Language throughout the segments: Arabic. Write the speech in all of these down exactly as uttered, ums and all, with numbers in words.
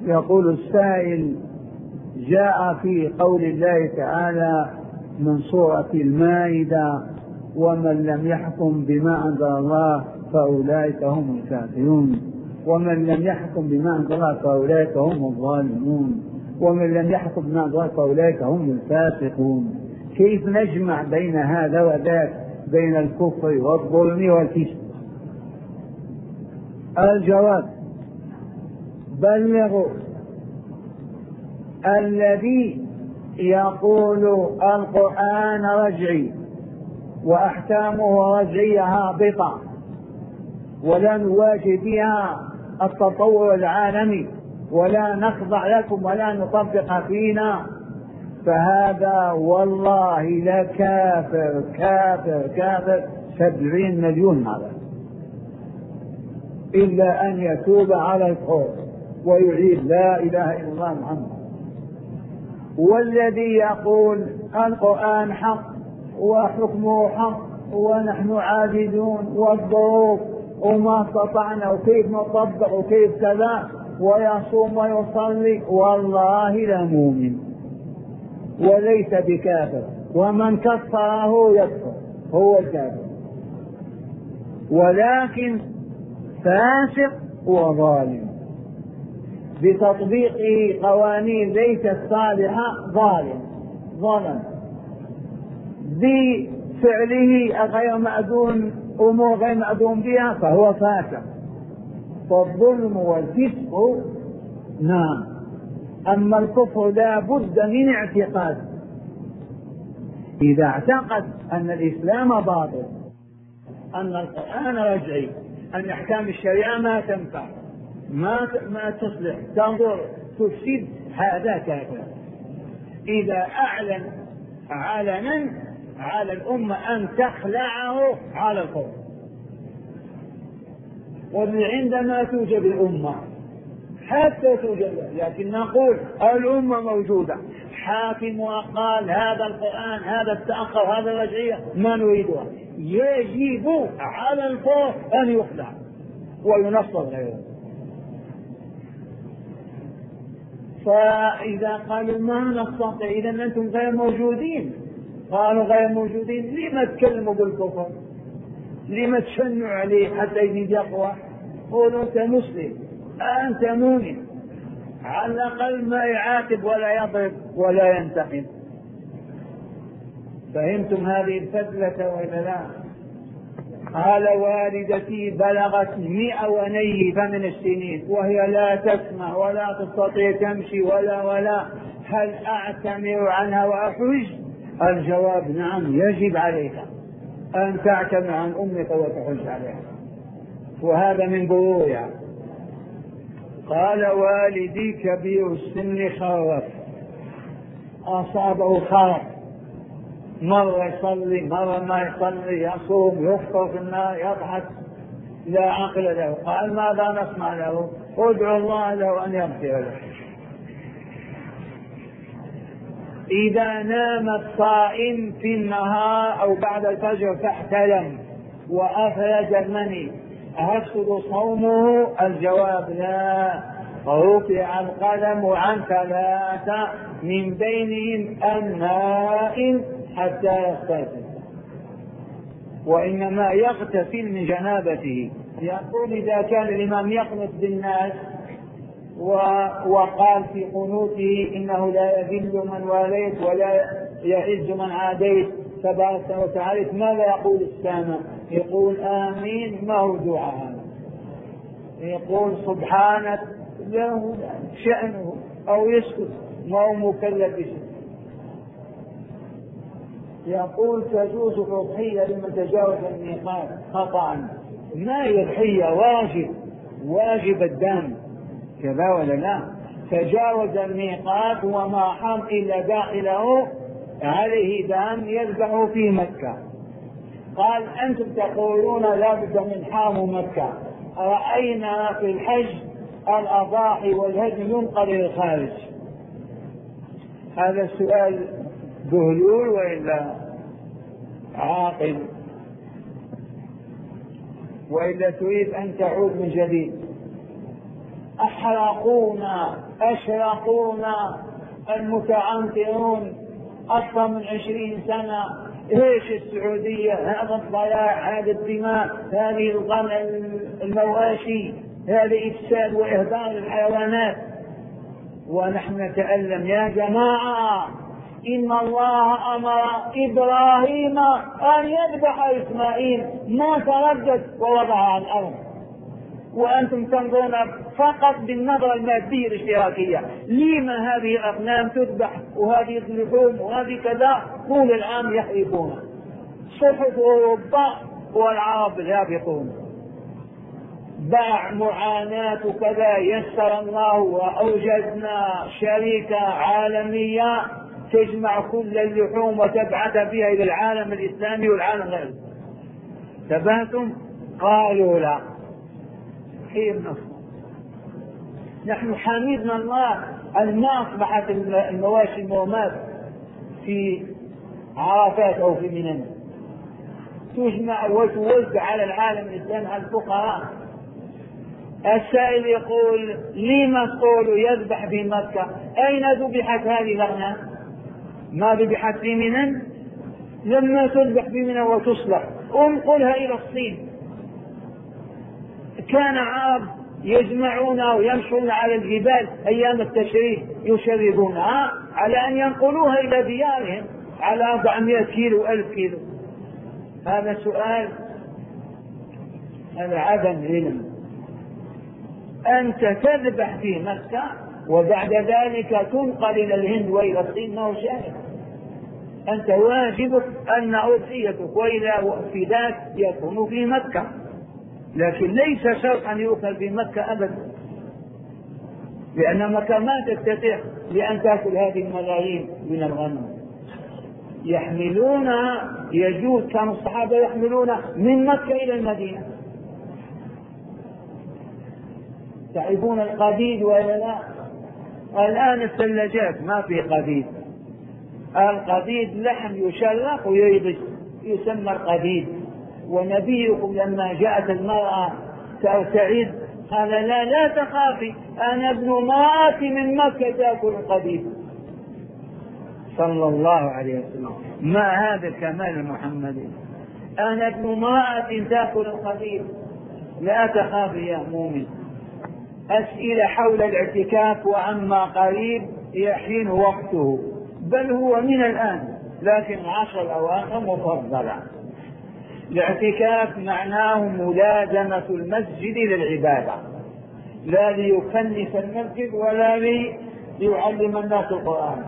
يقول السائل: جاء في قول الله تعالى من سورة المائدة: ومن لم يحكم بما أنزل الله فأولئك هم الكافرون، ومن لم يحكم بما أنزل الله فأولئك هم الظالمون، ومن لم يحكم بما أنزل الله فأولئك هم الفاسقون. كيف نجمع بين هذا وذاك، بين الكفر والظلم والفسق؟ الجواب: بلغوا. الذي يقول القرآن رجعي وأحكامه رجعية هابطة ولا نواجه بها التطور العالمي ولا نخضع لكم ولا نطبق فينا، فهذا والله لكافر كافر كافر سبعين مليون مرة، إلا أن يتوب على الكفر ويعيد لا إله إلا الله محمد. والذي يقول القرآن حق وحكمه حق ونحن عاجزون والظروف وما استطعنا وكيف نطبق وكيف كذا، ويصوم ويصلي، والله لا مؤمن وليس بكافر، ومن كفره يكفر هو الكافر، ولكن فاسق وظالم بتطبيق قوانين ليست صالحة، ظالم ظلم بفعله غير مأذون أمور غير مأذون بها فهو فاسق. فالظلم والفسق نعم، أما الكفر لا بد من اعتقاد. إذا اعتقد أن الإسلام باطل، أن القرآن رجعي، أن أحكام الشريعة ما تنفع ما ما تصلح تنظر تفسد، هذا كافر. إذا أعلن علنا على الأمة أن تخلعه على الكفر. وعندما توجد الأمة حتى توجد، لكن نقول الأمة موجودة، حاكم وقال هذا القرآن هذا التأخر هذا الرجعية ما نريدها، يجب على الكفر أن يخلع وينصر غيره. فإذا قالوا ما نستطيع إذا أنتم غير موجودين، قالوا غير موجودين، لما تكلموا بالكفر؟ لما تشنوا عليه حتى يزيد يقوى؟ قولوا أنت مسلم أنت مؤمن، على الأقل ما يعاتب ولا يضرب ولا ينتقم. فهمتم هذه الفتلة ولا لا؟ قال والدتي بلغت مئة ونيف من السنين وهي لا تسمع ولا تستطيع تمشي ولا ولا هل أعتمر عنها وأحج؟ الجواب نعم، يجب عليك أن تعتمر عن أمك وتحج عليها، وهذا من برورها. قال والدي كبير السن خرف، أصابه خرف، مرة يصلي مرة ما يصلي، يصوم يفطر في النار يضحك لا عقل له. قال ماذا نصنع له؟ ادعو الله له أن يغفر له. إذا نام الصائم في النهار أو بعد الفجر فاحتلم وأخرج المني أيفسد صومه؟ الجواب لا. رفع القلم عن ثلاثة من بينهم النائم حتى يغتسل، وإنما يغتسل من جنابته. يقول إذا كان الإمام يقنط بالناس وقال في قنوته إنه لا يذل من واليت ولا يعز من عاديت تبارك وتعالى، ماذا يقول السامع؟ يقول آمين، ما هو دعاء، يقول سبحانك له شأنه أو يسكت، ما هو مكلف بشيء. يقول تجوز الأضحية لمن تجاوز الميقات خطأ. ما هي الأضحية؟ واجب واجب الدم كذا ولا لا؟ تجاوز الميقات وما حم إلا داخله عليه دم يذبح في مكة. قال أنتم تقولون لا بد من حام مكة، رأينا في الحج الأضاحي والهدي ينقل إلى الخارج. هذا السؤال بهلول وإلا عاقل؟ وإلا تريد أن تعود من جديد؟ أحرقونا أشرقونا المتعنترون أكثر من عشرين سنة. إيش السعودية؟ هذا الضياع، هذا الدماء، هذه المواشي، هذا إفساد وإهدار الحيوانات، ونحن نتألم. يا جماعة، إن الله أمر إبراهيم أن يذبح إسماعيل، ما تردد ووضعه على الأرض، وأنتم تنظرون فقط بالنظرة المادية الاشتراكية. لما هذه الأصنام تذبح وهذه اللحوم وهذه كذا طول العام يحرقون؟ صحف أوروبا والعرب يابقون. باع معاناة كذا، يسر الله وأوجدنا شركة عالمية تجمع كل اللحوم وتبعث بها إلى العالم الإسلامي والعالم غيره. تبهتم؟ قالوا لا. كيف نصنع؟ نحن حمدنا الله أن ما أصبحت المواشي المومات في عرفات أو في منى تجمع وتوزع على العالم الإسلامي على الفقراء. السائل يقول: لما تقول يذبح في مكة؟ أين ذبحت هذه الأغنام؟ ما ذبحت في منى؟ لما تذبح في منى وتصلح انقلها إلى الصين. كان عرب يجمعونها ويمشون على الجبال أيام التشريق يشربونها على أن ينقلوها إلى ديارهم على أربعمائة كيلو ألف كيلو. هذا سؤال، هذا عدم علم. أنت تذبح في مكة وبعد ذلك تنقل إلى الهند وإلى الصين، ما هو شاهد. أنت واجبك أن أضحيتك وإلى فداك يكون في مكة، لكن ليس شرط أن يؤكل في مكة أبدا، لأن مكة ما تستطيع لأن تأكل هذه الملايين من الغنم. يحملونها، يجوز كان الصحابة يحملونها من مكة إلى المدينة. تعرفون القديد ولا لا؟ الآن الثلاجات ما في قديد. القديد لحم يشرق وييبس يسمى القديد. ونبيكم لما جاءت المرأة تعيد قال: لا لا تخافي، أنا ابن امرأة من مكة تأكل القديد. صلى الله عليه وسلم. ما هذا الكمال المحمدي؟ أنا ابن امرأة تأكل القديد. لا تخافي يا مؤمن. أسئلة حول الاعتكاف وعما قريب يحين وقته، بل هو من الآن، لكن عشر الأواخر مفضلة. الاعتكاف معناه ملازمة المسجد للعبادة، لا ليكنس المسجد ولا ليعلم الناس القرآن.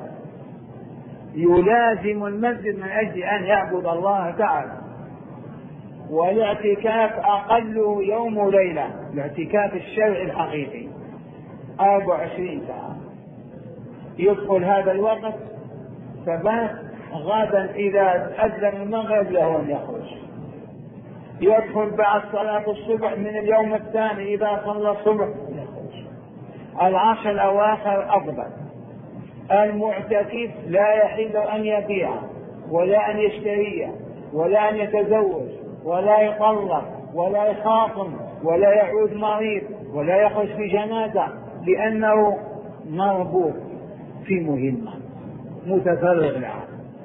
يلازم المسجد من أجل أن يعبد الله تعالى. والاعتكاف أقل يوم وليلة، الاعتكاف الشرعي الحقيقي أربع وعشرين ساعة. يدخل هذا الوقت فبات، غدا إذا أذن المغرب له أن يخرج. يدخل بعد صلاة الصبح من اليوم الثاني إذا صلى الصبح يخرج. العشر الأواخر أفضل. المعتكف لا يحل أن يبيع ولا أن يشتري ولا أن يتزوج ولا يطلق ولا يخاصم ولا يعود مريض ولا يخرج في جنازة، لأنه مربوط في مهمة متفرغ لها.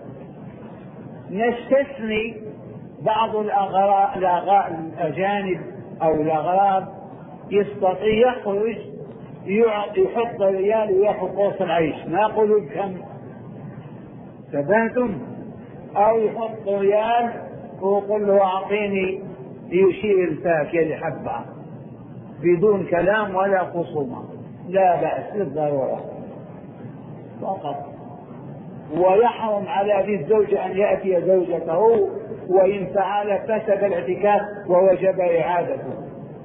نستثني بعض الأجانب أو الأغراب يستطيع يخرج يحط ريال ويأخذ قرص العيش، ما يقولوا بكم، تبهتم؟ أو يحط ريال ويقول له أعطيني، يشير الفاكهة لحبة بدون كلام ولا خصومة، لا بأس للضرورة فقط. ويحرم على ذي الزوج أن يأتي زوجته، وإن فعل فسد الاعتكاف ووجب إعادته.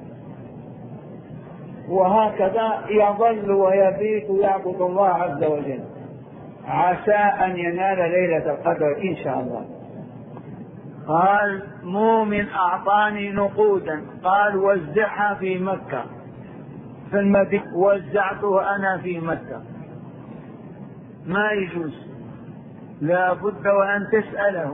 وهكذا يظل ويبيت يعبد الله عز وجل، عسى أن ينال ليلة القدر إن شاء الله. قال: مؤمن أعطاني نقودا، قال: وزعها في مكة في المدينة. وزعته أنا في مكة. ما يجوز، لا بد وأن تسأله،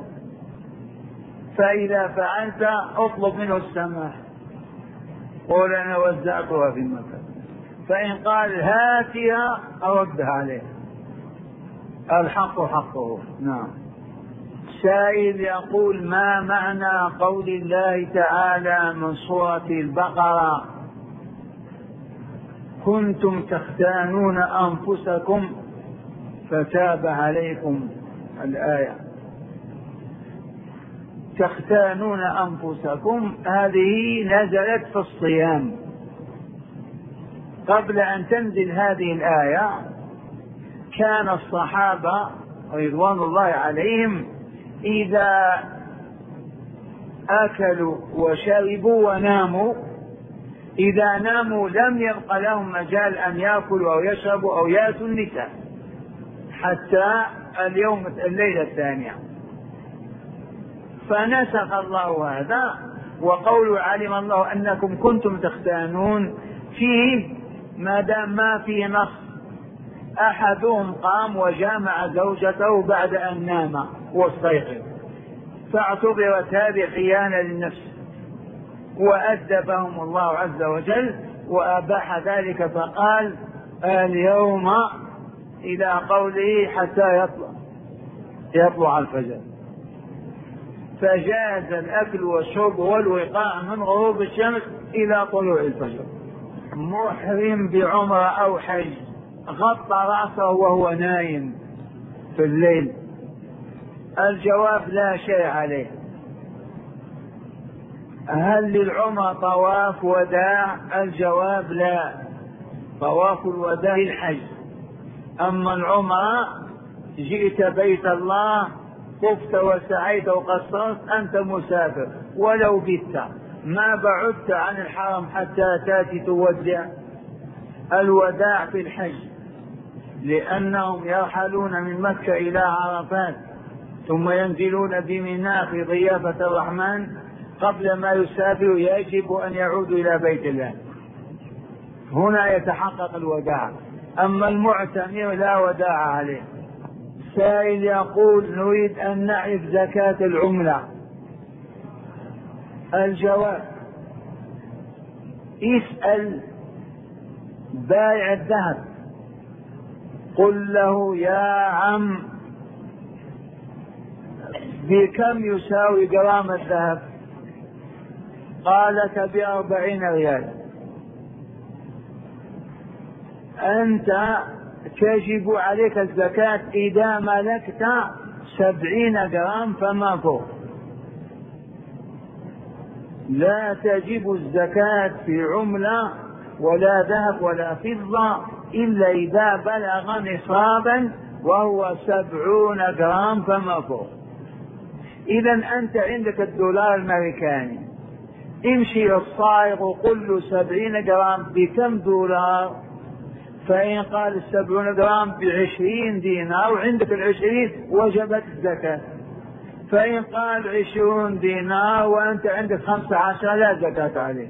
فإذا فعلت اطلب منه السماح، قول أنا وزعتها في مكة. فإن قال هاتها أردها عليه، الحق حقه. نعم. سائل يقول: ما معنى قول الله تعالى من سورة البقرة: كنتم تختانون أنفسكم فتاب عليكم؟ الآية تختانون أنفسكم هذه نزلت في الصيام. قبل أن تنزل هذه الآية كان الصحابة رضوان الله عليهم إذا أكلوا وشربوا وناموا، إذا ناموا لم يبق لهم مجال أن يأكلوا أو يشربوا أو يأتوا النساء حتى اليوم الليلة الثانية. فنسخ الله هذا، وقول علم الله أنكم كنتم تختانون فيه ما دام ما فيه نص. أحدهم قام وجامع زوجته بعد أن نام واستيقظ، فاعتبرت هذه خيانة للنفس، وأدبهم الله عز وجل وأباح ذلك، فقال: اليوم إلى قوله حتى يطلع يطلع الفجر، فجاز الأكل والشرب والوقاء من غروب الشمس إلى طلوع الفجر. محرم بعمرة أو حج غطى رأسه وهو نايم في الليل، الجواب: لا شيء عليه. هل للعمرة طواف وداع؟ الجواب: لا، طواف الوداع للحج، أما العمرة جئت بيت الله طفت وسعيت وقصرت أنت مسافر، ولو بت ما بعدت عن الحرم حتى تاتي تودع. الوداع في الحج، لأنهم يرحلون من مكة إلى عرفات ثم ينزلون بمنى في ضيافة الرحمن، قبل ما يسافروا يجب أن يعودوا إلى بيت الله، هنا يتحقق الوداع. أما المعتمر لا وداع عليه. سائل يقول: نريد أن نعرف زكاة العملة. الجواب: اسأل بائع الذهب، قل له: يا عم بكم يساوي جرام الذهب؟ قال لك بأربعين ريال. أنت تجب عليك الزكاة إذا ملكت سبعين جرام فما فوق، لا تجب الزكاة في عملة ولا ذهب ولا فضة إلا إذا بلغ نصابا وهو سبعون جرام فما فوق. إذا أنت عندك الدولار الأمريكاني، امشي للصائغ وقل له سبعين جرام بكم دولار؟ فإن قال السبعون جرام بعشرين دينار وعندك العشرين وجبت الزكاة. فإن قال عشرون دينار وأنت عندك خمسة عشر لا زكاة عليه.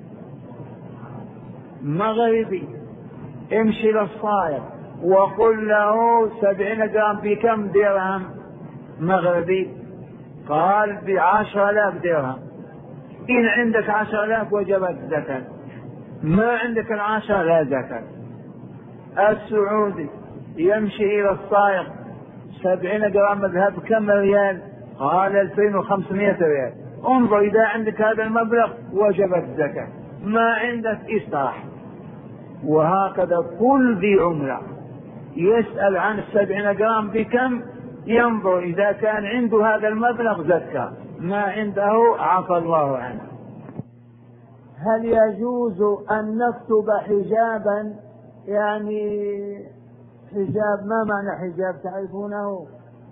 مغربي، امشي للصائغ وقل له سبعين جرام بكم درهم مغربي؟ قال بعشر آلاف درهم. إن عندك عشر آلاف وجبت الزكاة، ما عندك العشر لا زكاة. السعودي يمشي إلى الصائغ سبعين جرام ذهب كم ريال؟ قال ألفين وخمسمائة ريال. انظر إذا عندك هذا المبلغ وجبت الزكاة، ما عندك استراح. وهكذا كل ذي عملة يسأل عن السبعين جرام بكم، ينظر إذا كان عنده هذا المبلغ زكاة، ما عنده عفى الله عنه. هل يجوز أن نكتب حجابا؟ يعني حجاب، ما معنى حجاب تعرفونه؟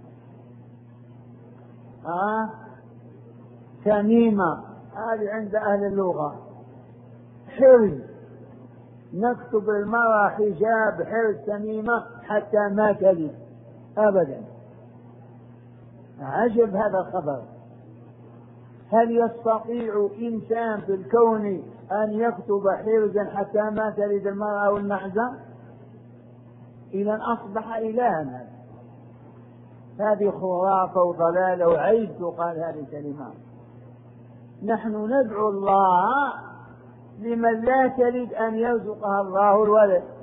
ها؟ تميمة، هذه عند أهل اللغة. حرز، نكتب المرأة حجاب حرز تميمة حتى ما تلد أبدا. عجب هذا الخبر. هل يستطيع إنسان في الكون أن يكتب حرزا حتى ما تلد المرأة والمعزة؟ إذا أصبح إلها. هذه خرافة وضلالة وعيب تقال هذه الكلمة. نحن ندعو الله لمن لا تلد أن يرزقها الله الولد،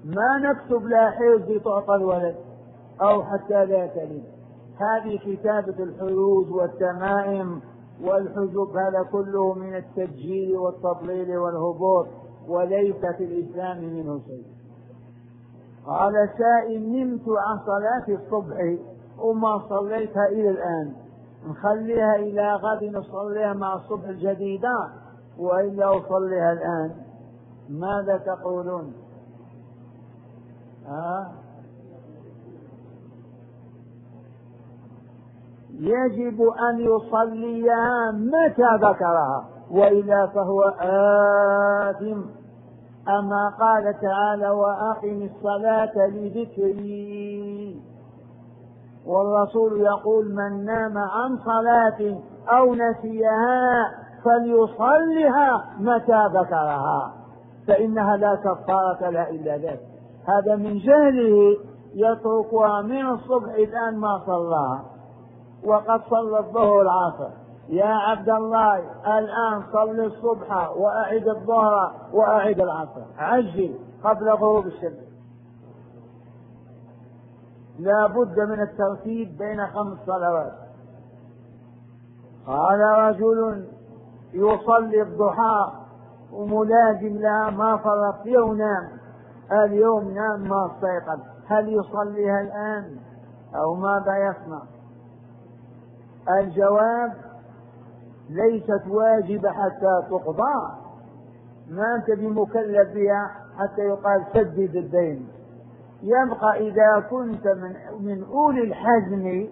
ما نكتب لا حيز تعطى الولد أو حتى لا تلد. هذه كتابة الحيوز والتمائم والحجب، هذا كله من التسجيل والتضليل والهبوط، وليس في الإسلام منه شيء. قال سائل: نمت عن صلاة الصبح وما صليتها إلى الآن، نخليها إلى غد نصليها مع الصبح الجديدة وإلا أصليها الآن؟ ماذا تقولون؟ آه؟ يجب أن يصليها متى ذكرها، وإلا فهو آثم. أما قال تعالى: وأقم الصلاة لذكري، والرسول يقول: من نام عن صلاة أو نسيها فليصلها متى ذكرها، فإنها لا كفارة لها إلا ذلك. هذا من جهله يتركها من الصبح الآن ما صلاها، وقد صلى الظهر والعصر. يا عبد الله الآن صل الصبح وأعد الظهر وأعد العصر، عجل قبل غروب الشمس. لا بد من الترتيب بين خمس صلوات. قال رجل يصلي الضحى وملازم لها ما فرط ينام، اليوم نام ما استيقظ، هل يصليها الآن أو ماذا يصنع؟ الجواب: ليست واجبة حتى تقضى، ما أنت بمكلف بها حتى يقال سدد الدين. يبقى إذا كنت من, من أولي الحزم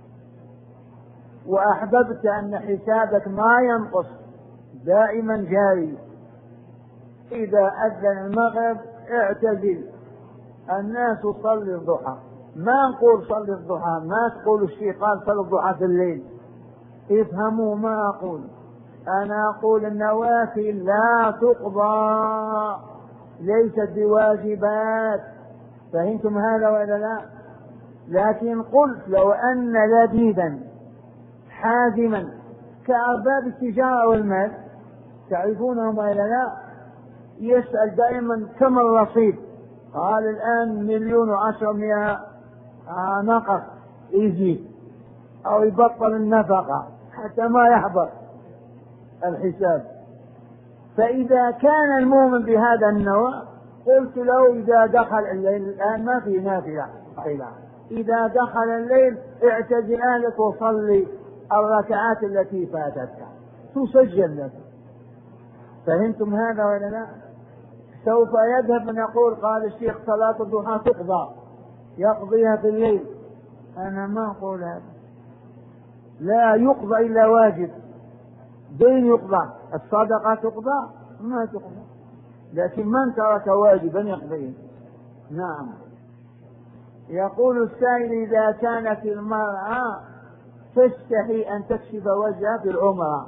وأحببت أن حسابك ما ينقص دائما جاري، إذا أذن المغرب اعتزل الناس صلي الضحى. ما نقول صلي الضحى، ما تقول الشيء قال صلي الضحى في الليل، افهموا ما أقول. أنا أقول النوافل لا تقضى، ليست بواجبات. فهمتم هذا ولا لا؟ لكن قلت لو أن لبيبا حازما كأرباب التجارة والمال، تعرفونهم ولا لا، يسأل دائما كم الرصيد، قال الآن مليون وعشرمائة آه نقص، يزيد أو يبطل النفقة حتى ما يحضر الحساب. فإذا كان المؤمن بهذا النوع قلت له: إذا دخل الليل الآن ما في نافلة، إذا دخل الليل اعتزل أهلك وصلي الركعات التي فاتتك تسجل لك. فهمتم هذا ولا لا؟ سوف يذهب من يقول قال الشيخ صلاة الضحى تقضى، يقضيها في الليل. أنا ما أقول هذا، لا يقضى إلا واجب. دين يقضى، الصدقة تقضى ما تقضى، لكن من ترك واجبا يقضيه. نعم. يقول السائل: إذا كانت المرأة تستحي أن تكشف وجهها في العمرة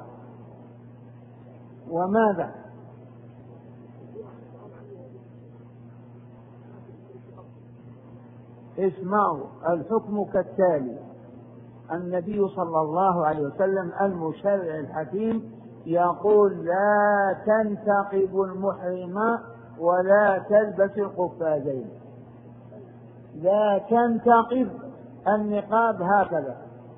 وماذا؟ اسمعوا، الحكم كالتالي: النبي صلى الله عليه وسلم المشرع الحكيم يقول: لا تنتقب المحرمة ولا تلبس القفازين. لا تنتقب النقاب هكذا.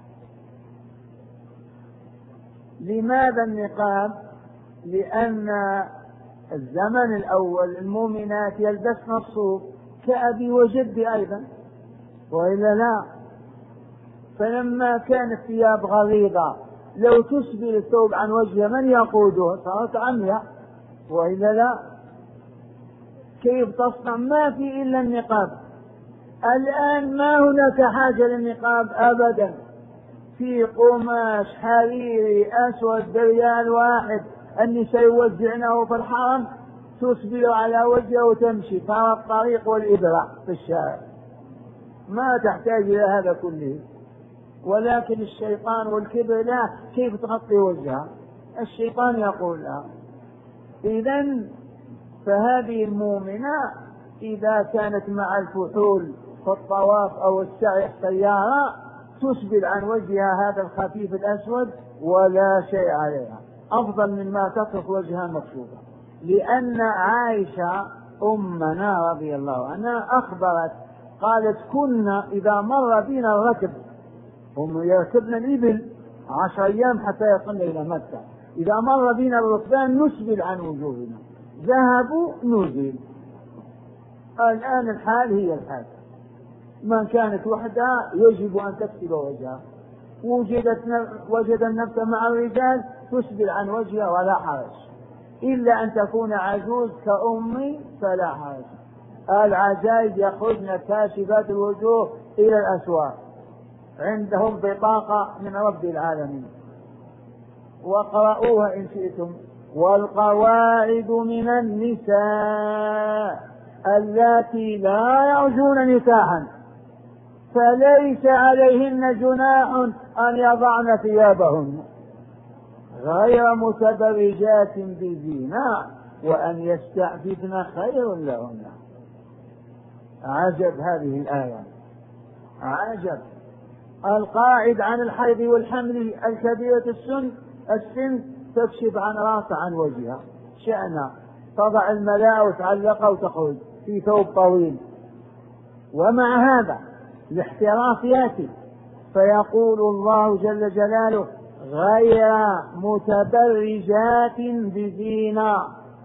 لماذا النقاب؟ لأن الزمن الأول المؤمنات يلبسن الصوف كأبي وجدي أيضا، وإلا لا؟ فلما كانت ثياب غليظة لو تسبل الثوب عن وجهها من يقودها؟ صارت عمياء، وإلا لا؟ كيف تصنع؟ ما في إلا النقاب. الآن ما هناك حاجة للنقاب أبدا، في قماش حريري أسود بريال واحد النساء يوزعنه في الحرم، تسبل على وجهه وتمشي ترى الطريق والإبرة في الشارع، ما تحتاج إلى هذا كله. ولكن الشيطان والكبر لا، كيف تغطي وجهها؟ الشيطان يقول لها. إذن فهذه المؤمنة إذا كانت مع الفحول في الطواف أو السعي السيارة تسبل عن وجهها هذا الخفيف الأسود ولا شيء عليها، أفضل مما تترك وجهها مكشوفا. لأن عائشة أمنا رضي الله عنها أخبرت قالت كنا إذا مر بنا الركب، هم يركبن الإبل عشر أيام حتى يصلن إلى مكة، إذا مر بنا الركبان نسبل عن وجوهنا، ذهبوا نزل. الآن الحال هي الحال، من كانت وحدها يجب أن تكسب وجهها، وجدت وجد النفس مع الرجال تسبل عن وجهها ولا حرج، إلا أن تكون عجوز كأمي فلا حرج. العجائز يخرجن كاشفات الوجوه إلى الأسواق، عندهم بطاقة من رب العالمين، واقرؤوها إن شئتم. والقواعد من النساء اللاتي لا يرجون نكاحا فليس عليهن جناح أن يضعن ثيابهن غير متبرجات بزينة وأن يستعففن خير لهن. عجب هذه الآية، عجب. القاعد عن الحيض والحمل الكبيرة السن السن تكشف عن راسها عن وجهها شأنها، تضع الملاء وتعلقها وتخرج في ثوب طويل. ومع هذا الاحتراف يأتي، فيقول الله جل جلاله غير متبرجات بزينة،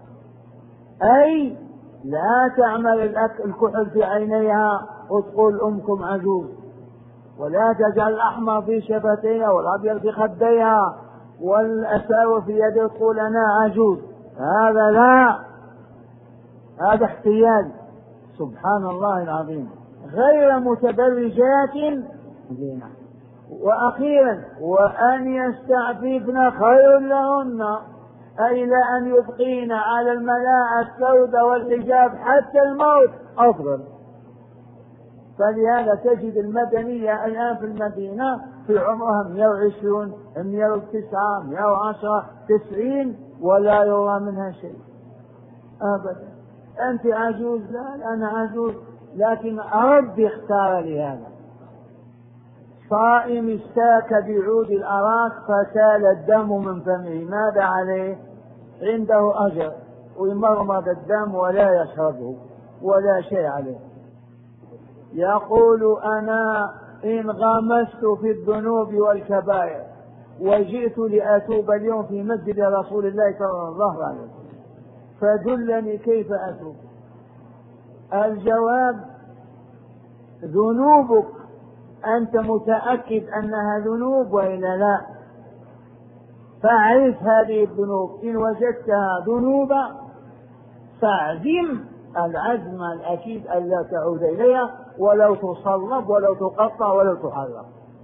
أي لا تعمل الكحل في عينيها وتقول أمكم عجوز، ولا تجعل الأحمر في شفتيها والأبيض في خديها والأساور في يدها تقول أنا عجوز، هذا لا، هذا احتيال. سبحان الله العظيم. غير متبرجات زينة. وأخيرا وأن يستعففن خير لهن، أي لا أن يبقين على الملاءة السوداء والحجاب حتى الموت أفضل. فلهذا تجد المدنية الآن في المدينة في عمرها مئة وعشرين مئة وتسعة مئة وعشرة تسعين ولا يرى منها شيء أبدا. أنت عجوز؟ لا أنا عجوز، لكن ربي اختار لهذا. صائم استاك بعود الأراك فسال الدم من فمه، ماذا عليه؟ عنده أجر ويمرمض الدم ولا يشربه ولا شيء عليه. يقول أنا إن غمست في الذنوب والكبائر وجئت لأتوب اليوم في مسجد رسول الله صلى الله عليه وسلم فدلني كيف أتوب. الجواب ذنوبك أنت متأكد أنها ذنوب وإلا لا؟ فاعرف هذه الذنوب، إن وجدتها ذنوبا فاعزم العزم الأكيد ألا تعود إليها ولو تصلب ولو تقطع ولو تحرق.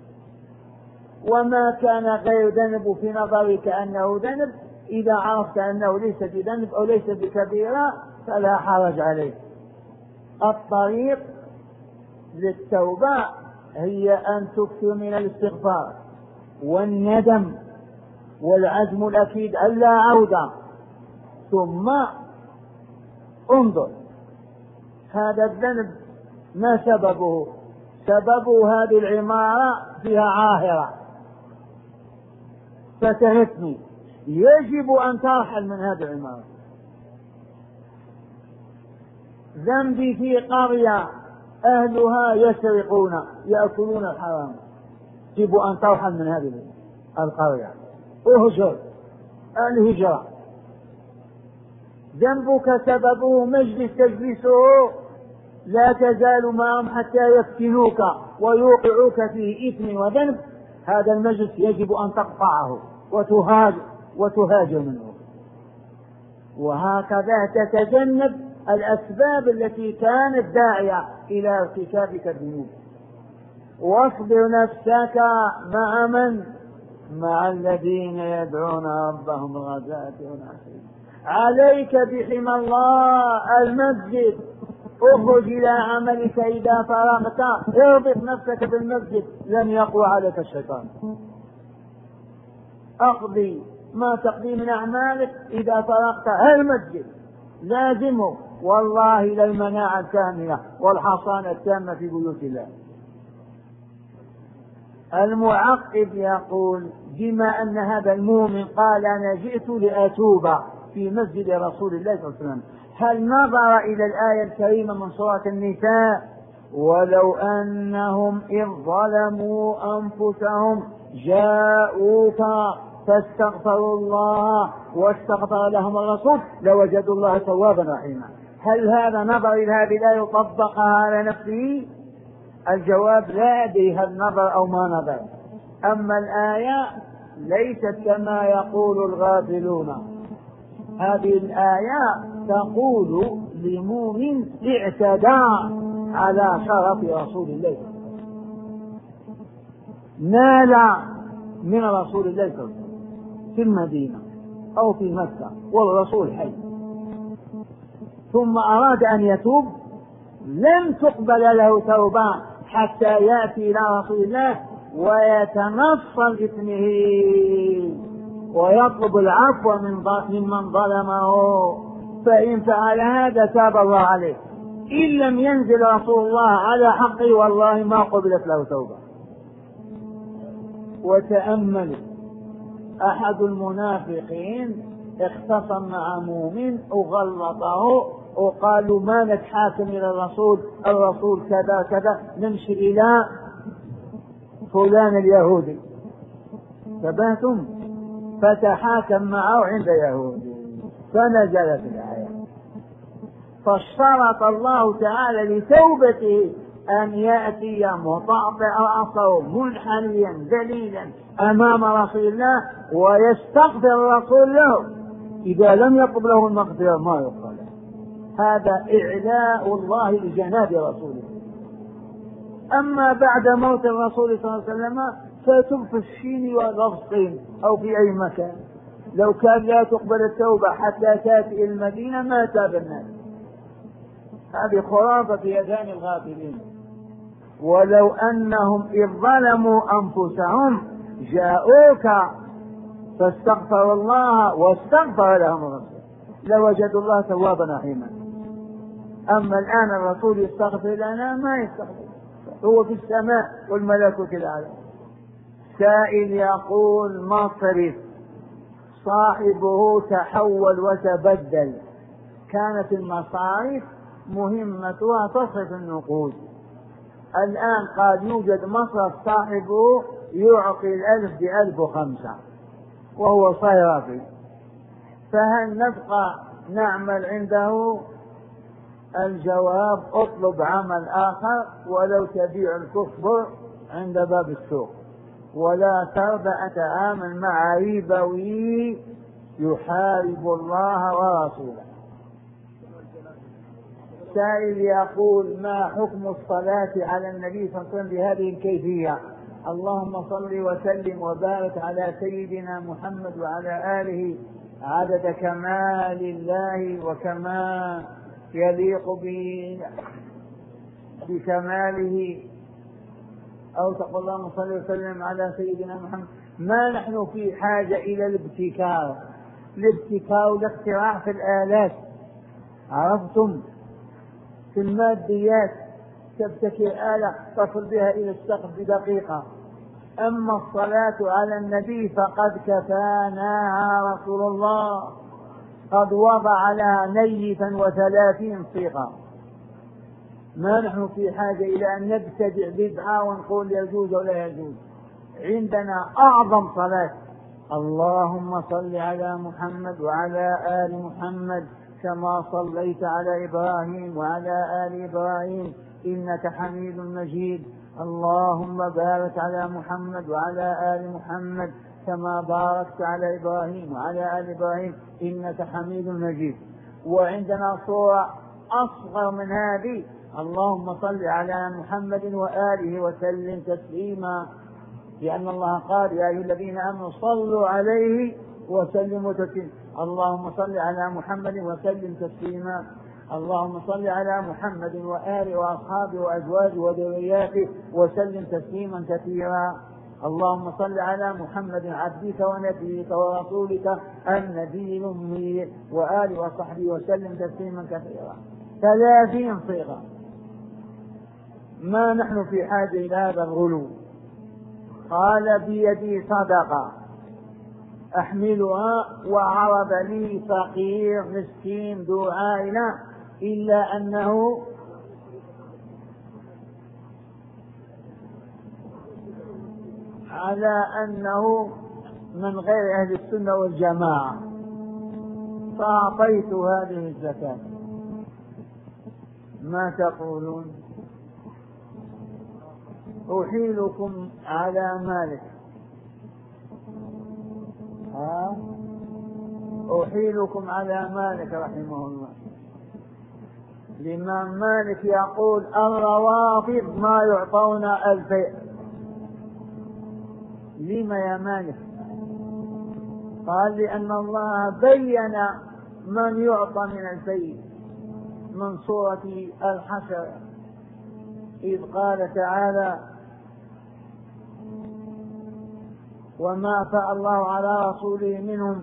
وما كان غير ذنب في نظرك أنه ذنب، إذا عرفت أنه ليس بذنب أو ليس بكبيرة فلا حرج عليك. الطريق للتوبة هي أن تكثر من الاستغفار والندم والعزم الأكيد ألا عودة. ثم انظر هذا الذنب ما سببه؟ سببه هذه العمارة فيها عاهرة فتهتني، يجب أن ترحل من هذه العمارة. ذنبي في قرية أهلها يسرقون يأكلون الحرام، يجب أن ترحل من هذه القرية، اهجر الهجرة. ذنبك سببه مجلس تجلسه لا تزال معهم حتى يفتنوك ويوقعوك في إثم وذنب، هذا المجلس يجب أن تقطعه وتهاجر وتهاجر منه. وهكذا تتجنب الأسباب التي كانت داعية إلى ارتكابك الذنوب. واصبر نفسك مع من؟ مع الذين يدعون ربهم غداة والعشي. عليك بحمى الله المسجد، اخرج إلى عملك إذا فرغت، اربط نفسك بالمسجد لن يقوى عليك الشيطان. اقضي ما تقضي من أعمالك إذا فرغت المسجد لازمه، والله للمناعة الكاملة والحصانة التامة في بيوت الله. المعقب يقول بما أن هذا المؤمن قال أنا جئت لأتوب في مسجد رسول الله صلى الله عليه وسلم، هل نظر إلى الآية الكريمة من سورة النساء: ولو أنهم إذ ظلموا أنفسهم جاءوك فاستغفروا الله واستغفر لهم الرسول لوجدوا الله توابا رحيما. هل هذا نظر إلى هذه الآية وطبقها على نفسه؟ الجواب لا أدري هل نظر أو ما نظر. أما الآية ليست كما يقول الغافلون، هذه الآية تقول لمؤمن اعتدى على شرف رسول الله، نال من رسول الله صلى الله عليه وسلم في المدينة أو في مكة والرسول حي، ثم أراد أن يتوب، لم تقبل له توبة حتى يأتي إلى رسول الله ويتنصل إثمه ويطلب العفو ممن ظلمه. فإن فعل هذا تاب الله عليه. إن لم ينزل رسول الله على حقه والله ما قبلت له توبة. وتأمل، أحد المنافقين اختصم مع مؤمن وغلطه وقالوا ما نتحاكم إلى الرسول، الرسول كذا كذا، نمشي إلى فلان اليهودي، فبهتم فتحاكم معه عند يهودي فنزلت الآية. فاشترط الله تعالى لتوبته أن يأتي مطأطئ رأسه منحنيا ذليلا أمام رسول الله ويستغفر الرسول له. إذا لم يطلب له المغفرة ما يقبل. هذا إعلاء الله لجناب رسوله. أما بعد موت الرسول صلى الله عليه وسلم فتب في الشين والغصين أو في أي مكان. لو كان لا تقبل التوبة حتى تأتي المدينة ما تاب الناس. هذه خرافة في أذهان الغافلين. ولو أنهم إذ ظلموا أنفسهم جاءوك فاستغفروا الله واستغفر لهم الرسول لوجدوا الله توابا رحيما. أما الآن الرسول يستغفر لنا ما يستغفر، هو في السماء والملكوت الأعلى. سائل يقول مصرف صاحبه تحول وتبدل، كانت المصارف مهمتها تصرف النقود، الآن قد يوجد مصرف صاحبه يعطي الألف بألف وخمسة وهو صيرفي، فهل نبقى نعمل عنده؟ الجواب: اطلب عمل آخر ولو تبيع الكفر عند باب السوق، ولا ترضى أتعامل مع ربوي يحارب الله ورسوله. سائل يقول: ما حكم الصلاة على النبي صلى الله عليه وسلم بهذه الكيفية؟ اللهم صل وسلم وبارك على سيدنا محمد وعلى آله عدد كمال الله وكما يليق بكماله، أو تقول اللهم صل وسلم على سيدنا محمد. ما نحن في حاجة إلى الابتكار، الابتكار والاختراع في الآلات، عرفتم؟ في الماديات تبتكر آلة تصل بها إلى السقف بدقيقة. أما الصلاة على النبي فقد كفانا رسول الله، قد وضع لها نيفا وثلاثين صيغة. ما نحن في حاجة إلى أن نبتدع بدعة ونقول يجوز ولا يجوز. عندنا أعظم صلاة: اللهم صل على محمد وعلى آل محمد كما صليت على إبراهيم وعلى آل إبراهيم إنك حميد مجيد. اللهم بارك على محمد وعلى آل محمد كما باركت على إبراهيم وعلى آل إبراهيم إنك حميد مجيد. وعندنا صورة أصغر من هذه: اللهم صل على محمد وآله وسلم تسليما، لأن الله قال: يا أيها الذين آمنوا صلوا عليه وسلموا تسليما. اللهم صل على محمد وسلم تسليما. اللهم صل على محمد وآله وأصحابه وأزواجه وذرياته وسلم تسليما كثيرا. اللهم صل على محمد عبدك ونبيك ورسولك النبي الأمي وآله وصحبه وسلم تسليما كثيرا. ثلاثين صيغة. ما نحن في حاجة إلى هذا الغلو. قال: بيدي صدقة أحملها وعرض لي فقير مسكين ذو عائلة، إلا أنه على أنه من غير أهل السنة والجماعة، فأعطيت هذه الزكاة. ما تقولون؟ أحيلكم على مالك، ها؟ أحيلكم على مالك رحمه الله. الإمام مالك يقول الروافض ما يعطون الفيء. لما يا مالك؟ قال لأن الله بين من يعطى من الفيء من سورة الحشر، إذ قال تعالى وما أفاء الله على رسوله منهم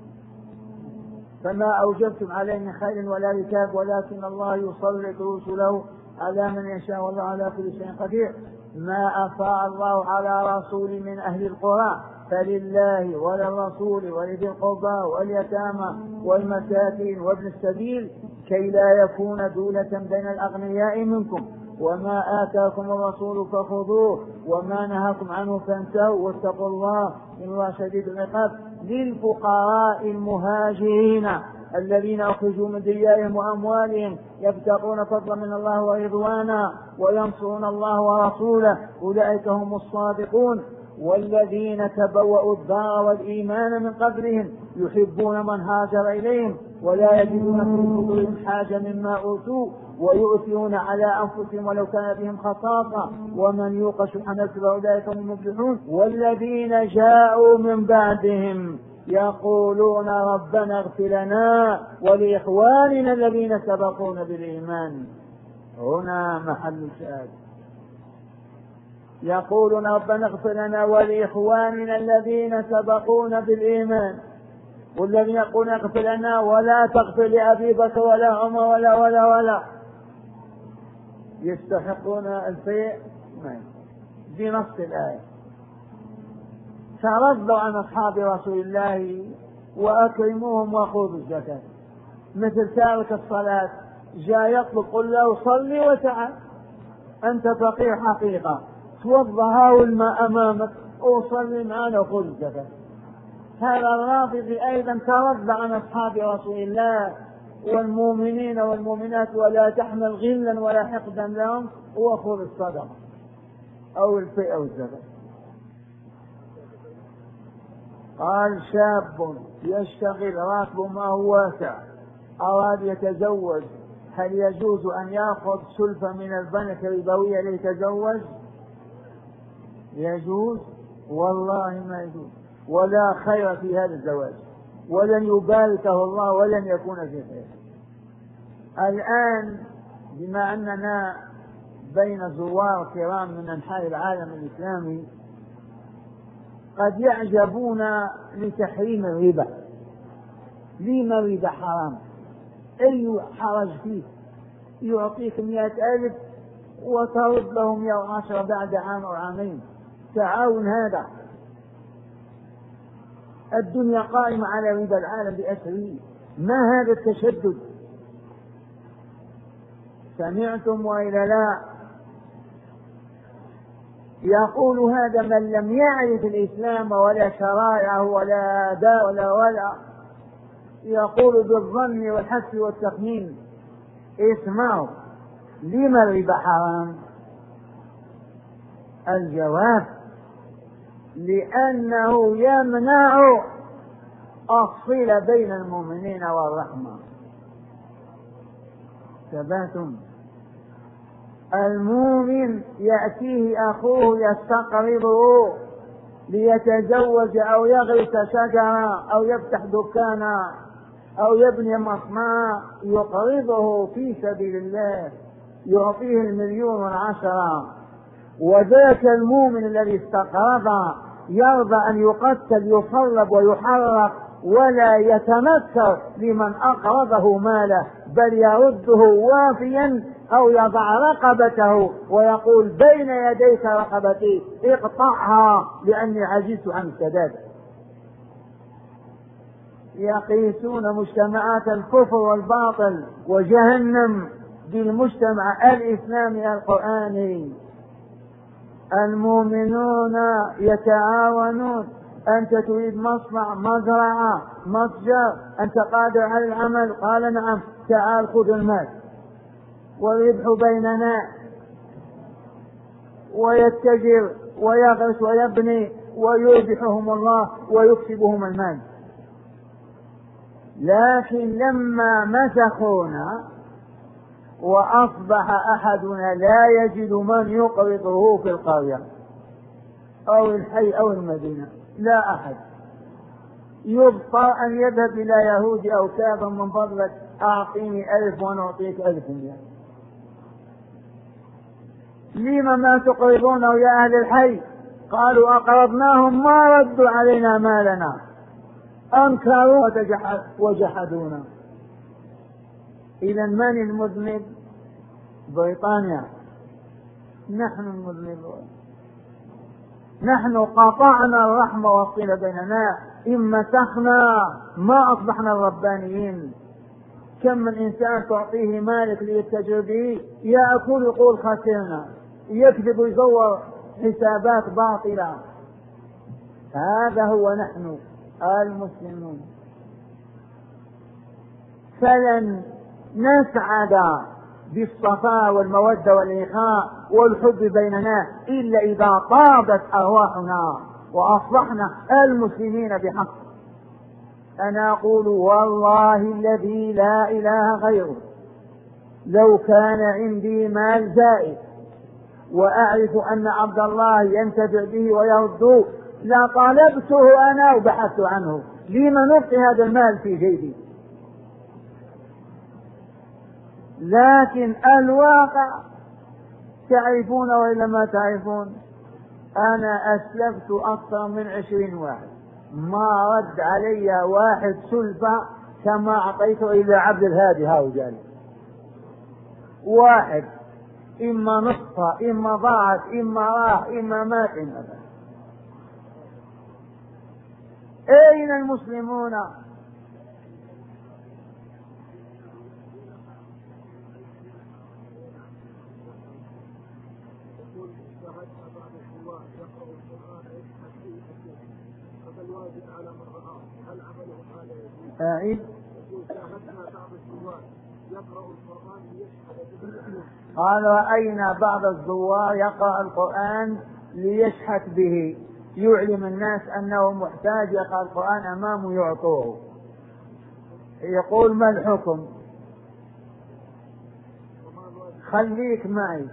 فما أوجبتم عليه من خير ولا ركاب ولكن الله يسلط رسله على من يشاء والله على كل شيء قدير. ما أفاء الله على رسوله من أهل القرى فلله وللرسول ولذي القربى واليتامى والمساكين وابن السبيل كي لا يكون دولة بين الأغنياء منكم وما آتاكم الرسول فخذوه وما نهاكم عنه فانتهوا واتقوا الله إن الله شديد العقاب. للفقراء المهاجرين الذين أخرجوا من ديارهم وأموالهم يبتغون فضلا من الله ورضوانا وينصرون الله ورسوله أولئك هم الصادقون. والذين تبوأوا الدار والإيمان من قبلهم يحبون من هاجر إليهم ولا يجدون في صدورهم حاجة مما أوتوا ويؤثرون على أنفسهم ولو كان بهم خصاصة ومن يوق شح نفسه فأولئك هم المفلحون. والذين جاءوا من بعدهم يقولون ربنا اغفر لنا ولإخواننا الذين سبقونا بالإيمان. هنا محل الشاهد. يقولون ربنا اغفر لنا ولإخواننا الذين سبقونا بالإيمان، والذين يقولون اغفر لنا ولا تغفر لأبي بكر ولا عمر ولا ولا ولا يستحقون الفيء بنص الآية. ترضوا عن أصحاب رسول الله وأكرموهم وخذوا الزكاة. مثل تارك الصلاة جاء يطلب قل له صلي وتعال، أنت فقير حقيقة، توضها والماء أمامك وصلي معنا وخذ الزكاة. هذا الرافض أيضا ترضى عن أصحاب رسول الله والمؤمنين والمؤمنات ولا تحمل غلا ولا حقدا لهم وخذ الصدقة أو الفئة أو الزكاة. قال شاب يشتغل راتبه ما هو واسع أراد يتزوج، هل يجوز أن يأخذ سلفة من البنك الربوية ليتزوج؟ يجوز؟ والله ما يجوز، ولا خير في هذا الزواج، ولن يباركه الله ولن يكون في خير. الآن بما أننا بين زوار كرام من أنحاء العالم الإسلامي قد يعجبون لتحريم الربا. لما الربا حرام؟ أي حرج فيه؟ يعطيك مئة ألف وترد له مئة وعشرة بعد عام أو عامين. تعاون هذا. الدنيا قائمة على ربا العالم بأسره، ما هذا التشدد؟ سمعتم وإلا لا؟ يقول هذا من لم يعرف الإسلام ولا شرائعه ولا أداء ولا ولا، يقول بالظن والحس والتخمين. اسمعوا، لما الربا حرام؟ الجواب لأنه يمنع الصلة بين المؤمنين والرحمة. ثباتم. المؤمن يأتيه أخوه يستقرضه ليتزوج أو يغرس شجرة أو يفتح دكانا أو يبني مصنع، يقرضه في سبيل الله، يعطيه المليون والعشرة. وذاك المؤمن الذي استقرض يرضى أن يقتل يصلب ويحرق ولا يتنكر لمن أقرضه ماله، بل يرده وافيا أو يضع رقبته ويقول بين يديك رقبتي اقطعها لأني عجزت عن السداد. يقيسون مجتمعات الكفر والباطل وجهنم بالمجتمع الإسلامي القرآني. المؤمنون يتعاونون. أنت تريد مصنع، مزرعة، متجر، أنت قادر على العمل، قال نعم، تعال خذ المال والربح بيننا، ويتجر ويغرس ويبني ويربحهم الله ويكسبهم المال. لكن لما مسخونا وأصبح أحدنا لا يجد من يقرضه في القرية أو الحي أو المدينة، لا أحد، يضطر أن يذهب إلى يهودي أو كافر، من فضلك أعطيني ألف ونعطيك ألف مئة. لما ما تقرضونه يا أهل الحي؟ قالوا أقرضناهم ما ردوا علينا مالنا، أنكروا وجحدونا. إذا من المذنب؟ بريطانيا. نحن المذنبون، نحن قطعنا الرحمة والصلة بيننا، إن مسخنا ما أصبحنا الربانيين. كم من إنسان تعطيه مالك ليتجر به، يأكل يقول خسرنا، يكذب ويزور حسابات باطلة. هذا هو نحن المسلمون. فلن نسعد بالصفاء والمودة والإخاء والحب بيننا إلا إذا طابت أرواحنا وأصبحنا المسلمين بحق. أنا أقول والله الذي لا إله غيره، لو كان عندي مال زائد وأعرف أن عبد الله ينتفع به ويرده لطلبته أنا وبحثت عنه. لما نبقي هذا المال في جيبي؟ لكن الواقع تعرفون وإلا ما تعرفون، أنا أسلفت أكثر من عشرين واحد، ما رد علي واحد سلفة كما أعطيته إلى عبد الهادي هؤلاء. واحد إما نصفة، إما ضاعت، إما راح، إما مات. أين المسلمون؟ أعيد. قال رأينا بعض الزوار يقرأ القرآن ليشحت به، يعلم الناس أنه محتاج، يقرأ القرآن أمامه يعطوه. يقول ما الحكم؟ خليك معي.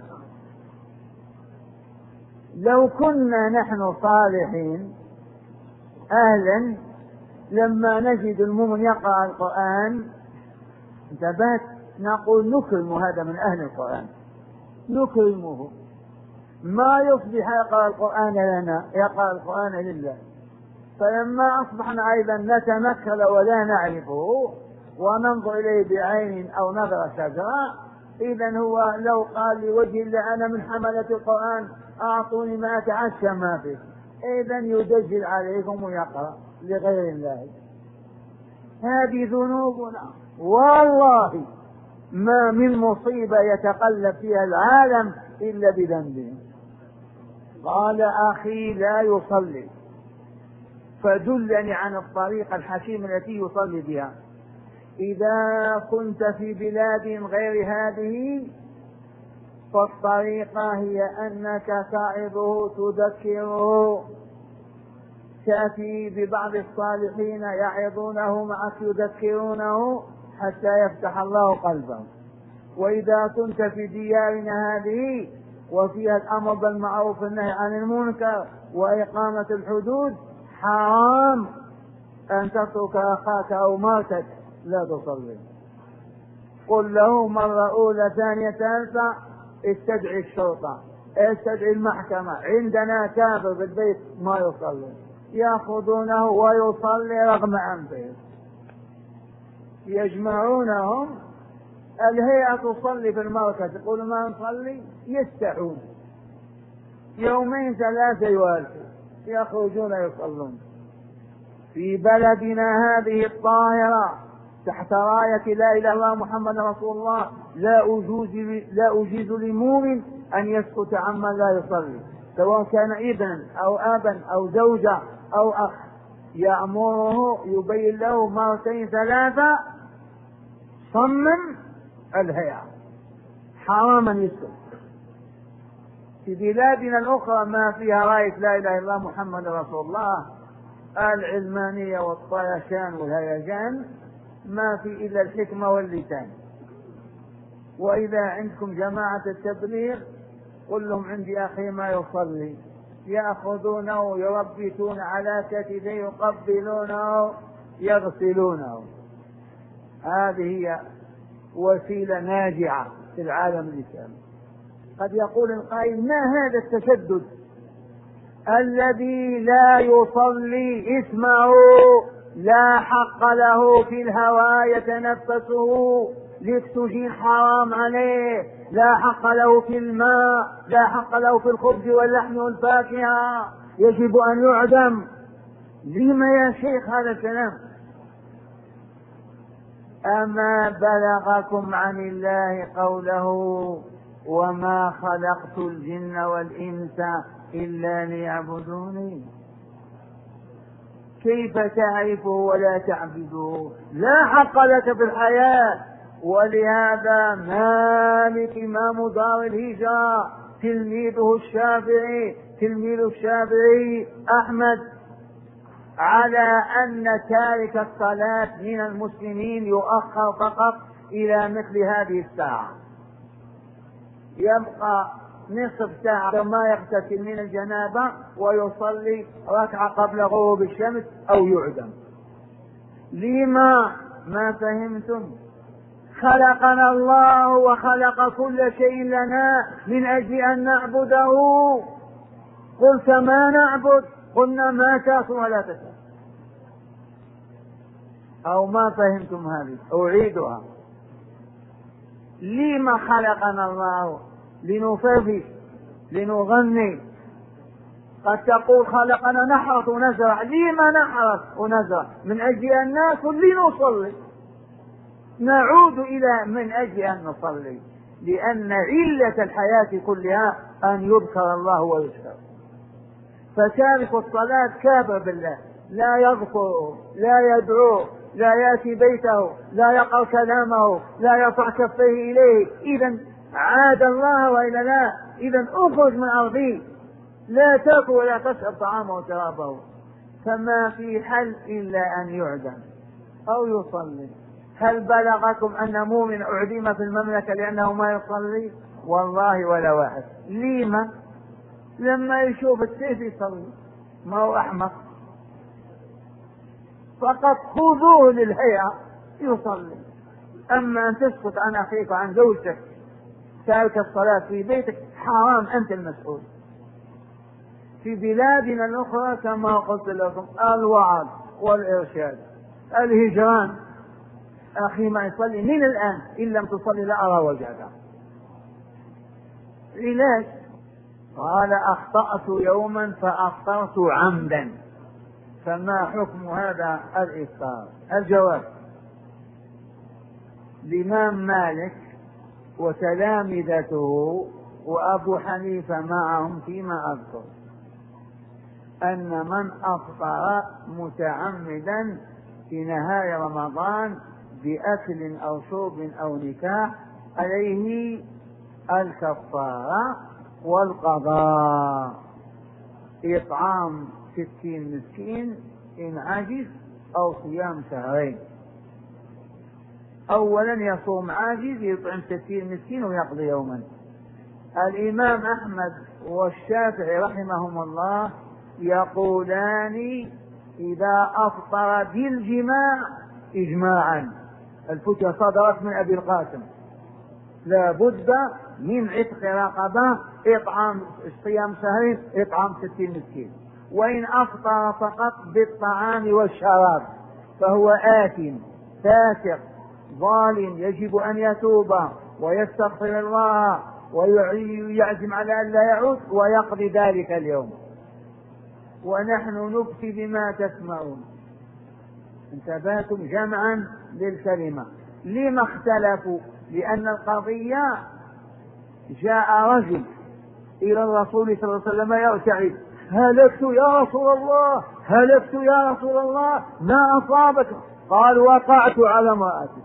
لو كنا نحن صالحين أهلا لما نجد المؤمن يقرأ القرآن انتبهت نقول نكرم هذا من أهل القرآن، نكرمه، ما يصبح يقرأ القرآن لنا، يقرأ القرآن لله. فلما أصبحنا أيضا نتنكر ولا نعرفه وننظر إليه بعين أو نظر شجرة، إذا هو لو قال لوجه الله أنا من حملة القرآن أعطوني ما أتعشى ما فيه، إذا يدجل عليكم ويقرأ لغير الله. هذه ذنوبنا والله ما من مصيبة يتقلب فيها العالم إلا بذنبهم. قال أخي لا يصلي فدلني عن الطريقة الحكيمة التي يصلي بها. إذا كنت في بلاد غير هذه فالطريقة هي أنك تعظه تذكره، تأتي ببعض الصالحين يعظونه معك يذكرونه حتى يفتح الله قلبه. وإذا كنت في ديارنا هذه وفيها الأمر بالمعروف والنهي عن المنكر وإقامة الحدود، حرام أن تترك أخاك أو ماتك لا تصلي. قل له مرة أولى ثانية ثالثة استدعي الشرطة، استدعي المحكمة، عندنا كافر في البيت ما يصلي، يأخذونه ويصلي رغم أنفه. يجمعونهم، الهيئة تصلي في المركز، يقولوا ما نصلي، يستحون، يومين ثلاثة يوالفوا، يخرجون يصلون. في بلدنا هذه الطاهرة تحت راية لا إله إلا الله محمد رسول الله لا أجوز لا أجيز لمؤمن أن يسكت عما لا يصلي، سواء كان ابنا أو أبا أو زوجة أو أخ، يأمره يبين له مرتين ثلاثة صمم الهيئة، حراما يسكت. في بلادنا الأخرى ما فيها راية لا إله إلا الله محمد رسول الله، العلمانية والطيشان والهيجان، ما في إلا الحكمة واللسان. وإذا عندكم جماعة التبليغ قل لهم عندي أخي ما يصلي، يأخذونه يربطون على كتفه يقبلونه يغسلونه. هذه هي وسيلة ناجعة في العالم الإسلامي. قد يقول القائل ما هذا التشدد الذي لا يصلي اسمعوا لا حق له في الهواء يتنفسه، الاكسجين حرام عليه، لا حق له في الماء، لا حق له في الخبز واللحم والفاكهة، يجب أن يعدم. لما يا شيخ هذا الكلام؟ أما بلغكم عن الله قوله وما خلقت الجن والإنس إلا ليعبدوني؟ كيف تعرفه ولا تعبده؟ لا حق لك في الحياة. ولهذا مالك إمام دار الهجرة تلميذه الشافعي تلميذ الشافعي أحمد على أن تارك الصلاة من المسلمين يؤخر فقط إلى مثل هذه الساعة، يبقى نصف ساعة ما يغتسل من الجنابة ويصلي ركعة قبل غروب الشمس أو يعدم. لما ما فهمتم؟ خلقنا الله وخلق كل شيء لنا من أجل أن نعبده. قلت ما نعبد؟ قلنا ما تأكل ولا تشرب. أو ما فهمتم هذه؟ أعيدها. لما خلقنا الله؟ لنفرش، لنغني. قد تقول خلقنا نحرث ونزرع. لما نحرث ونزرع؟ من أجل أن نأكل لنصلي. نعود إلى من أجل أن نصلي، لأن علة الحياة كلها أن يذكر الله ويذكر. فتارك الصلاة كافر بالله، لا يذكره، لا يدعوه، لا يأتي بيته، لا يقرأ كلامه، لا يرفع كفيه إليه. إذا عاد الله وإلا لا؟ إذا أخرج من أرضه، لا تأكل ولا تشرب طعامه وشرابه. فما في حل إلا أن يعدم أو يصلي. هل بلغكم أن مؤمن أعدم في المملكة لأنه ما يصلي؟ والله ولا واحد. لما؟ لما يشوف السيف يصلي، ما هو أحمق. فقط خذوه للهيئة يصلي. أما أن تسقط عن أخيك وعن زوجتك تارك الصلاة في بيتك حرام، أنت المسؤول. في بلادنا الأخرى كما قلت لكم الوعظ والإرشاد، الهجران. أخي ما يصلي من الآن، إن لم تصلي لا أرى وجهك. علاج؟ قال أخطأت يوما فأفطرت عمدا، فما حكم هذا الإفطار؟ الجواب: الإمام مالك وتلامذته وأبو حنيفة معهم فيما أذكر أن من أفطر متعمدا في نهاية رمضان بأكل أو شرب أو نكاح عليه الكفارة والقضاء، إطعام ستين مسكين إن عجز، أو صيام شهرين. أولا يصوم عاجز يطعم ستين مسكين ويقضي يوما. الإمام أحمد والشافعي رحمهم الله يقولان إذا أفطر بالجماع إجماعا، الفتوى صدرت من أبي القاسم، لا بد من عتق رقبة، إطعام صيام شهرين، إطعام ستين مسكين. وإن أفطر فقط بالطعام والشراب فهو آثم فاسق ظالم، يجب أن يتوب ويستغفر الله ويعزم على أن لا يعود ويقضي ذلك اليوم. ونحن نبكي بما تسمعون. انتبهتم؟ جمعا للكلمة. لما اختلفوا؟ لأن القضية جاء رجل إلى الرسول صلى الله عليه وسلم يرتعد: هلكت يا رسول الله، هلكت يا رسول الله، ما أصابك؟ قال: وقعت على امرأتي.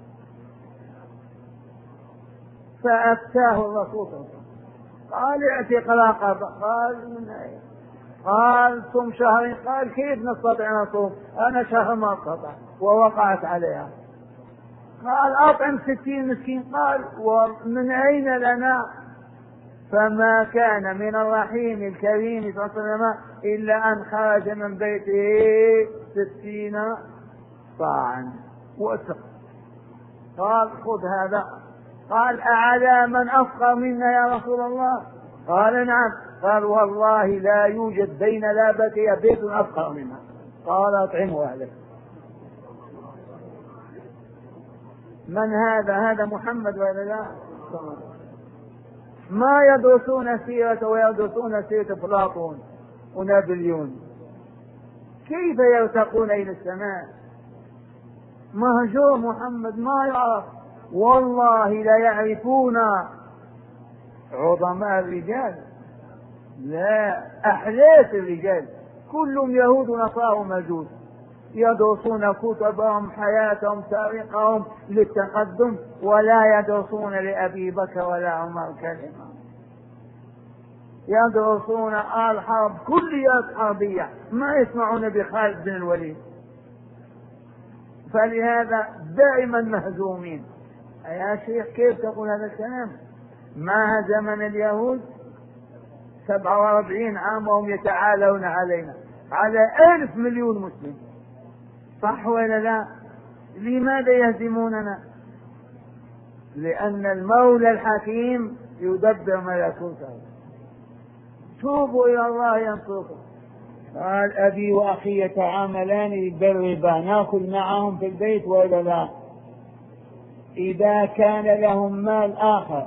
فأفتاه الرسول صلى الله عليه وسلم قال: اعتق رقبة. قال: من أين؟ قال: صم شهرين. قال: كيف نستطيع نصوم؟ أنا شهر ما استطع ووقعت عليها. قال: أطعم ستين مسكين. قال: ومن أين لنا؟ فما كان من الرحيم الكريم صلى الله عليه وسلم إلا أن خرج من بيته ستين صاعا وأسق. قال: خذ هذا. قال: أعلى من أفقر منا يا رسول الله؟ قال: نعم. قال: والله لا يوجد بين لابتي بيت أفقر منها. قال: أطعمه أهلك. من هذا؟ هذا محمد ولا لا؟ ما يدرسون سيرة ويدرسون سيرة أفلاطون ونابليون، كيف يرتقون إلى السماء؟ مهجور محمد ما يعرف. والله لا يعرفون عظماء الرجال، لا أحداث الرجال، كلهم يهود ونصارى ومجوس، يدرسون كتبهم، حياتهم، تاريخهم للتقدم، ولا يدرسون لأبي بكر ولا عمر كلمة. يدرسون الحرب، كليات حربية، ما يسمعون بخالد بن الوليد. فلهذا دائما مهزومين. يا شيخ كيف تقول هذا الكلام؟ ما زمن اليهود سبعة وأربعين عام وهم يتعالون علينا على ألف مليون مسلم، صح ولا لا؟ لماذا يهزموننا؟ لأن المولى الحكيم يدبر ملكوته. توبوا إلى الله ينصركم. قال: أبي وأخي يتعاملان بالربا، نأكل معهم في البيت ولا لا؟ إذا كان لهم مال آخر،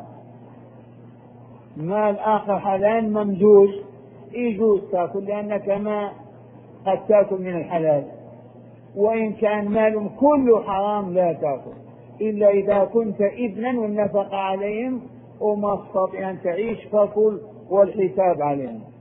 مال آخر حلال ممزوج، يجوز تأكل لأنك ما قد تأكل من الحلال. وإن كان مالهم كله حرام لا تأكل، إلا إذا كنت ابنا والنفقة عليهم وما تستطيع أن تعيش فكل والحساب عليهم.